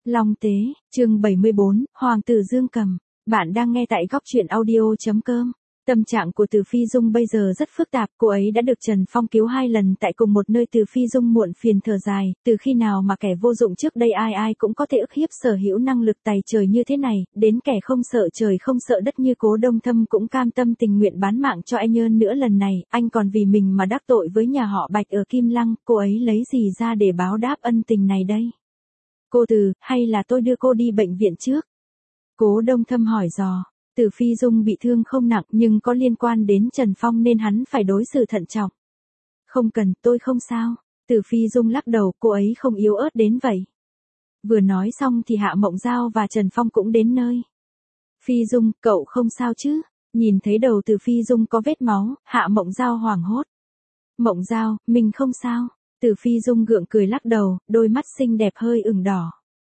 Long Tế, chương 74, Hoàng tử Dương Cầm. Bạn đang nghe tại góc truyện audio.com. Tâm trạng của Từ Phi Dung bây giờ rất phức tạp, cô ấy đã được Trần Phong cứu 2 lần tại cùng một nơi. Từ Phi Dung muộn phiền thở dài, từ khi nào mà kẻ vô dụng trước đây ai ai cũng có thể ức hiếp sở hữu năng lực tài trời như thế này, đến kẻ không sợ trời không sợ đất như Cố Đông Thâm cũng cam tâm tình nguyện bán mạng cho anh hơn nữa. Lần này, anh còn vì mình mà đắc tội với nhà họ Bạch ở Kim Lăng, cô ấy lấy gì ra để báo đáp ân tình này đây? Cô Từ, hay là tôi đưa cô đi bệnh viện trước? Cố Đông Thâm hỏi dò. Từ Phi Dung bị thương không nặng nhưng có liên quan đến Trần Phong nên hắn phải đối xử thận trọng. Không cần, tôi không sao. Từ Phi Dung lắc đầu, cô ấy không yếu ớt đến vậy. Vừa nói xong thì Hạ Mộng Giao và Trần Phong cũng đến nơi. Phi Dung, cậu không sao chứ? Nhìn thấy đầu Từ Phi Dung có vết máu, Hạ Mộng Giao hoảng hốt. Mộng Giao, mình không sao. Từ Phi Dung gượng cười lắc đầu, đôi mắt xinh đẹp hơi ửng đỏ.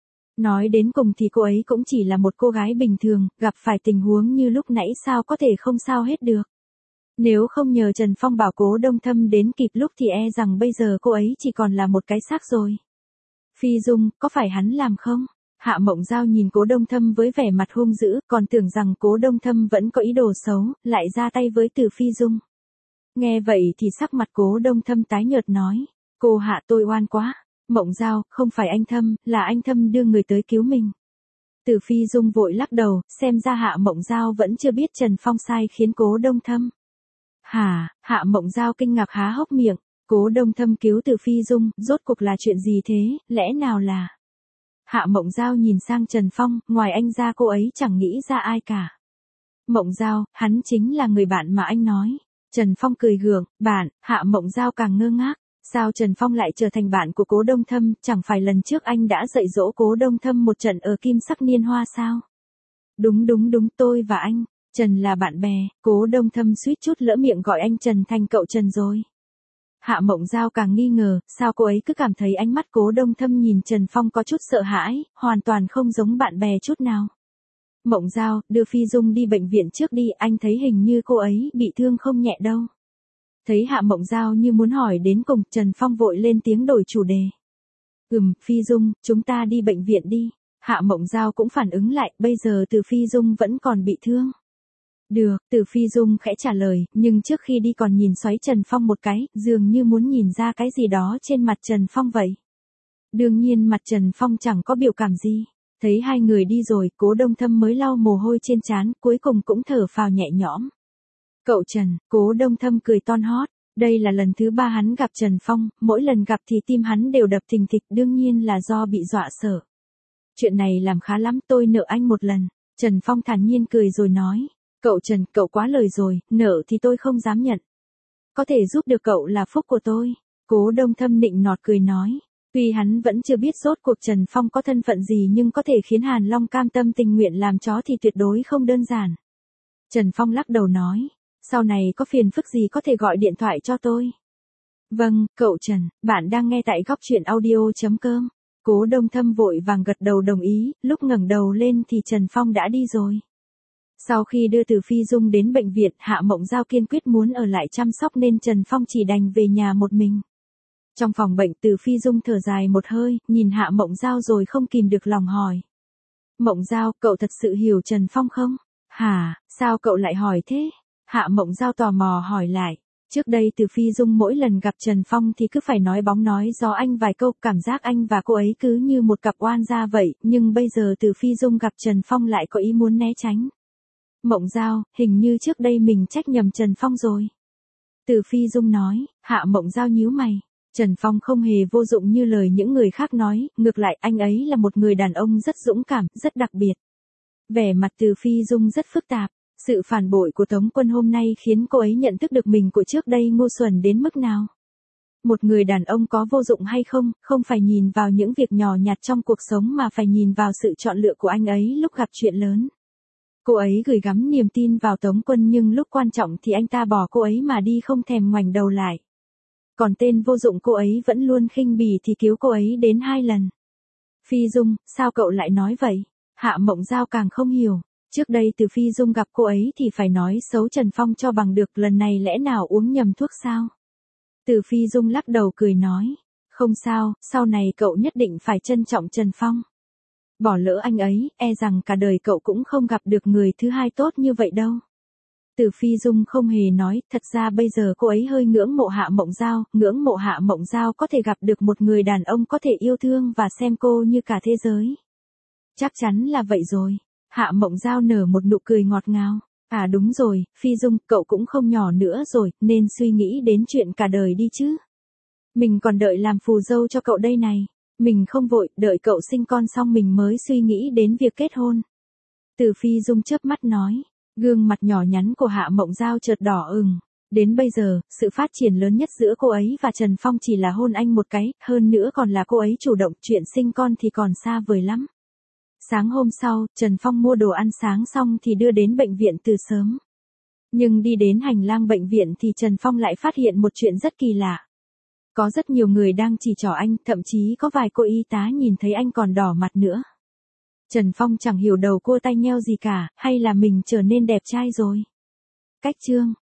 Nói đến cùng thì cô ấy cũng chỉ là một cô gái bình thường, gặp phải tình huống như lúc nãy sao có thể không sao hết được. Nếu không nhờ Trần Phong bảo Cố Đông Thâm đến kịp lúc thì e rằng bây giờ cô ấy chỉ còn là một cái xác rồi. Phi Dung, có phải hắn làm không? Hạ Mộng Giao nhìn Cố Đông Thâm với vẻ mặt hung dữ, còn tưởng rằng Cố Đông Thâm vẫn có ý đồ xấu, lại ra tay với Từ Phi Dung. Nghe vậy thì sắc mặt Cố Đông Thâm tái nhợt nói, cô Hạ tôi oan quá. Mộng Giao, không phải anh Thâm, là anh Thâm đưa người tới cứu mình. Từ Phi Dung vội lắc đầu, xem ra Hạ Mộng Giao vẫn chưa biết Trần Phong sai khiến Cố Đông Thâm. Hả? Hạ Mộng Giao kinh ngạc há hốc miệng, Cố Đông Thâm cứu Từ Phi Dung, rốt cuộc là chuyện gì thế, lẽ nào là... Hạ Mộng Giao nhìn sang Trần Phong, ngoài anh ra cô ấy chẳng nghĩ ra ai cả. Mộng Giao, hắn chính là người bạn mà anh nói. Trần Phong cười gượng, bạn, Hạ Mộng Giao càng ngơ ngác. Sao Trần Phong lại trở thành bạn của Cố Đông Thâm, chẳng phải lần trước anh đã dạy dỗ Cố Đông Thâm một trận ở Kim Sắc Niên Hoa sao? Đúng, tôi và anh, Trần là bạn bè. Cố Đông Thâm suýt chút lỡ miệng gọi anh Trần thành cậu Trần rồi. Hạ Mộng Giao càng nghi ngờ, sao cô ấy cứ cảm thấy ánh mắt Cố Đông Thâm nhìn Trần Phong có chút sợ hãi, hoàn toàn không giống bạn bè chút nào. Mộng Giao, đưa Phi Dung đi bệnh viện trước đi, anh thấy hình như cô ấy bị thương không nhẹ đâu. Thấy Hạ Mộng Giao như muốn hỏi đến cùng, Trần Phong vội lên tiếng đổi chủ đề. Phi Dung, chúng ta đi bệnh viện đi. Hạ Mộng Giao cũng phản ứng lại, bây giờ Từ Phi Dung vẫn còn bị thương. Được, Từ Phi Dung khẽ trả lời, nhưng trước khi đi còn nhìn xoáy Trần Phong một cái, dường như muốn nhìn ra cái gì đó trên mặt Trần Phong vậy. Đương nhiên mặt Trần Phong chẳng có biểu cảm gì. Thấy hai người đi rồi, Cố Đông Thâm mới lau mồ hôi trên trán, cuối cùng cũng thở phào nhẹ nhõm. Cậu Trần, Cố Đông Thâm cười ton hót, đây là lần thứ 3 hắn gặp Trần Phong, mỗi lần gặp thì tim hắn đều đập thình thịch, đương nhiên là do bị dọa sợ. Chuyện này làm khá lắm, tôi nợ anh một lần. Trần Phong thản nhiên cười rồi nói, cậu Trần, cậu quá lời rồi, nợ thì tôi không dám nhận. Có thể giúp được cậu là phúc của tôi. Cố Đông Thâm nịnh nọt cười nói, tuy hắn vẫn chưa biết rốt cuộc Trần Phong có thân phận gì nhưng có thể khiến Hàn Long cam tâm tình nguyện làm chó thì tuyệt đối không đơn giản. Trần Phong lắc đầu nói, sau này có phiền phức gì có thể gọi điện thoại cho tôi. Vâng, cậu Trần, bạn đang nghe tại góc truyện audio.com. Cố Đông Thâm vội vàng gật đầu đồng ý, lúc ngẩng đầu lên thì Trần Phong đã đi rồi. Sau khi đưa Từ Phi Dung đến bệnh viện, Hạ Mộng Giao kiên quyết muốn ở lại chăm sóc nên Trần Phong chỉ đành về nhà một mình. Trong phòng bệnh, Từ Phi Dung thở dài một hơi, nhìn Hạ Mộng Giao rồi không kìm được lòng hỏi. Mộng Giao, cậu thật sự hiểu Trần Phong không? Hả, sao cậu lại hỏi thế? Hạ Mộng Giao tò mò hỏi lại. Trước đây Từ Phi Dung mỗi lần gặp Trần Phong thì cứ phải nói bóng nói gió anh vài câu, cảm giác anh và cô ấy cứ như một cặp oan gia vậy, nhưng bây giờ Từ Phi Dung gặp Trần Phong lại có ý muốn né tránh. Mộng Giao, hình như trước đây mình trách nhầm Trần Phong rồi. Từ Phi Dung nói. Hạ Mộng Giao nhíu mày. Trần Phong không hề vô dụng như lời những người khác nói, ngược lại anh ấy là một người đàn ông rất dũng cảm, rất đặc biệt. Vẻ mặt Từ Phi Dung rất phức tạp. Sự phản bội của Tống Quân hôm nay khiến cô ấy nhận thức được mình của trước đây ngu xuẩn đến mức nào. Một người đàn ông có vô dụng hay không, không phải nhìn vào những việc nhỏ nhặt trong cuộc sống mà phải nhìn vào sự chọn lựa của anh ấy lúc gặp chuyện lớn. Cô ấy gửi gắm niềm tin vào Tống Quân nhưng lúc quan trọng thì anh ta bỏ cô ấy mà đi không thèm ngoảnh đầu lại. Còn tên vô dụng cô ấy vẫn luôn khinh bỉ thì cứu cô ấy đến 2 lần. Phi Dung, sao cậu lại nói vậy? Hạ Mộng Giao càng không hiểu. Trước đây Từ Phi Dung gặp cô ấy thì phải nói xấu Trần Phong cho bằng được, lần này lẽ nào uống nhầm thuốc sao? Từ Phi Dung lắc đầu cười nói, không sao, sau này cậu nhất định phải trân trọng Trần Phong. Bỏ lỡ anh ấy, e rằng cả đời cậu cũng không gặp được người thứ hai tốt như vậy đâu. Từ Phi Dung không hề nói, thật ra bây giờ cô ấy hơi ngưỡng mộ Hạ Mộng Giao, ngưỡng mộ Hạ Mộng Giao có thể gặp được một người đàn ông có thể yêu thương và xem cô như cả thế giới. Chắc chắn là vậy rồi. Hạ Mộng Giao nở một nụ cười ngọt ngào. À đúng rồi, Phi Dung, cậu cũng không nhỏ nữa rồi, nên suy nghĩ đến chuyện cả đời đi chứ. Mình còn đợi làm phù dâu cho cậu đây này. Mình không vội, đợi cậu sinh con xong mình mới suy nghĩ đến việc kết hôn. Từ Phi Dung chớp mắt nói. Gương mặt nhỏ nhắn của Hạ Mộng Giao chợt đỏ ửng. Đến bây giờ, sự phát triển lớn nhất giữa cô ấy và Trần Phong chỉ là hôn anh một cái, hơn nữa còn là cô ấy chủ động, chuyện sinh con thì còn xa vời lắm. Sáng hôm sau, Trần Phong mua đồ ăn sáng xong thì đưa đến bệnh viện từ sớm. Nhưng đi đến hành lang bệnh viện thì Trần Phong lại phát hiện một chuyện rất kỳ lạ. Có rất nhiều người đang chỉ trỏ anh, thậm chí có vài cô y tá nhìn thấy anh còn đỏ mặt nữa. Trần Phong chẳng hiểu đầu cô tai nheo gì cả, hay là mình trở nên đẹp trai rồi. Cách chương